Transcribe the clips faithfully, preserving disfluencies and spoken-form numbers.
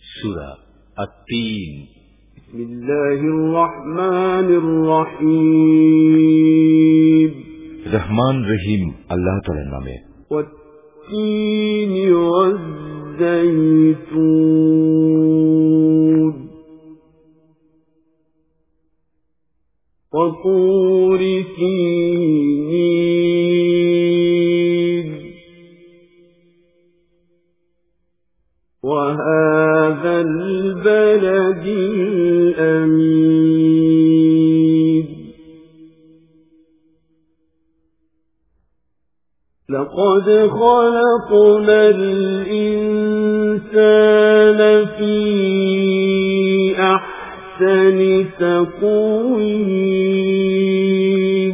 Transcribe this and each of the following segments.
সূরা আত-তিন। বিসমিল্লাহির রহমানির রহিম। রহমান রহিম আল্লাহ তাআলার নামে। ওয়াত-তিন ওয়াজ-যাইতুন وطور سينين وهذا البلد الأمين لقد خلقنا الإنسان في أحسن تقويم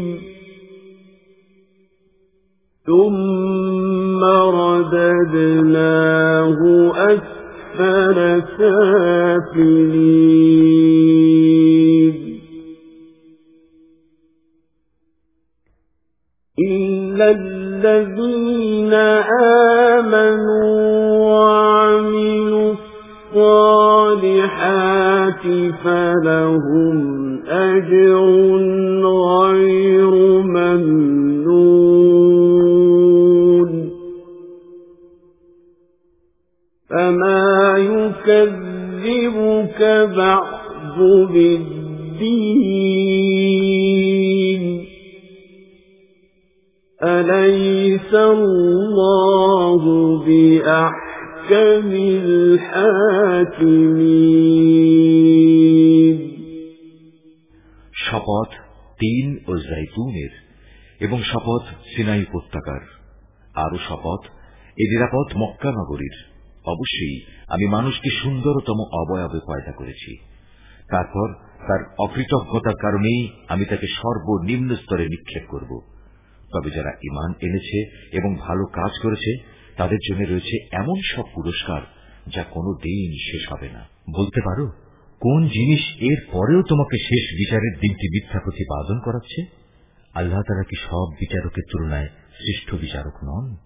ثم رددناه أسفل سافلين إلا الذين آمنوا وعملوا الصالحات فلهم أجر غير ممنون فما يكذبك بعد بالدين أليس الله بأحكم الحاكمين শপথ তিন ও জাইতুনের এবং শপথ সিনাই উপত্যকার, আরো শপথ এ নিরাপদ মক্কা নগরীর। অবশ্যই আমি মানুষকে সুন্দরতম অবয়বে পয়দা করেছি, তারপর তার অকৃতজ্ঞতার কারণেই আমি তাকে সর্বনিম্ন স্তরে নিক্ষেপ করব। তবে যারা ঈমান এনেছে এবং ভালো কাজ করেছে তাদের জন্য রয়েছে এমন সব পুরস্কার যা কোনো দিন শেষ হবে না। বলতে পারো কোন জিনিস এর পরেও তোমাকে শেষ বিচারের দিনটি মিথ্যা প্রতিপাদন করাচ্ছে? আল্লাহ তাআলা কি সব বিচারকের তুলনায় শ্রেষ্ঠ বিচারক নন?